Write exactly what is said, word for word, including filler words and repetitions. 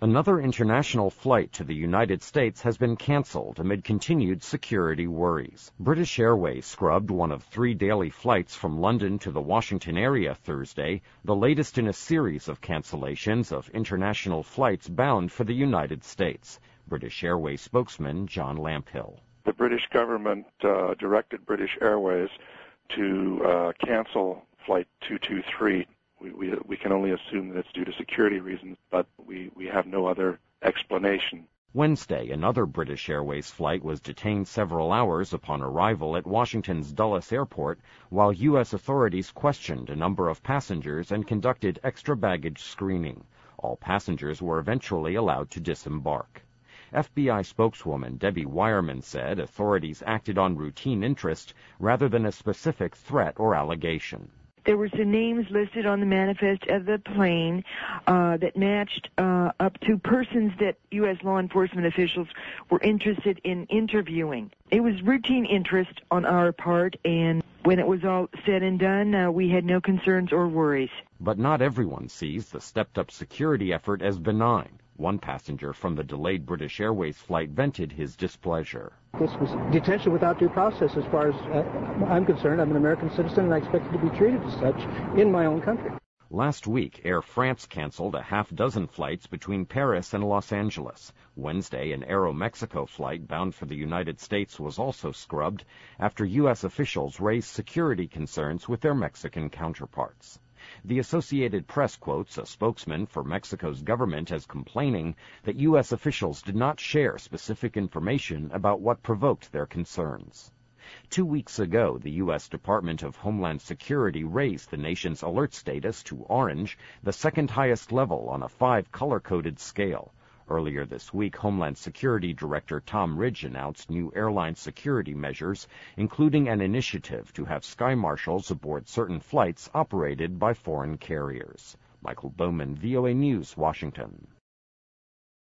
Another international flight to the United States has been canceled amid continued security worries. British Airways scrubbed one of three daily flights from London to the Washington area Thursday, the latest in a series of cancellations of international flights bound for the United States. British Airways spokesman John Lamphill. The British government uh, directed British Airways to uh, cancel Flight two two three. We, we, we can only assume that it's due to security reasons, but we, we have no other explanation. Wednesday, another British Airways flight was detained several hours upon arrival at Washington's Dulles Airport, while U S authorities questioned a number of passengers and conducted extra baggage screening. All passengers were eventually allowed to disembark. F B I spokeswoman Debbie Wireman said authorities acted on routine interest rather than a specific threat or allegation. There were some names listed on the manifest of the plane uh, that matched uh, up to persons that U S law enforcement officials were interested in interviewing. It was routine interest on our part, and when it was all said and done, uh, we had no concerns or worries. But not everyone sees the stepped-up security effort as benign. One passenger from the delayed British Airways flight vented his displeasure. This was detention without due process as far as uh, I'm concerned. I'm an American citizen and I expect to be treated as such in my own country. Last week, Air France canceled a half dozen flights between Paris and Los Angeles. Wednesday, an Aeromexico flight bound for the United States was also scrubbed after U S officials raised security concerns with their Mexican counterparts. The Associated Press quotes a spokesman for Mexico's government as complaining that U S officials did not share specific information about what provoked their concerns. Two weeks ago, the U S Department of Homeland Security raised the nation's alert status to orange, the second highest level on a five color-coded scale. Earlier this week, Homeland Security Director Tom Ridge announced new airline security measures, including an initiative to have sky marshals aboard certain flights operated by foreign carriers. Michael Bowman, V O A News, Washington.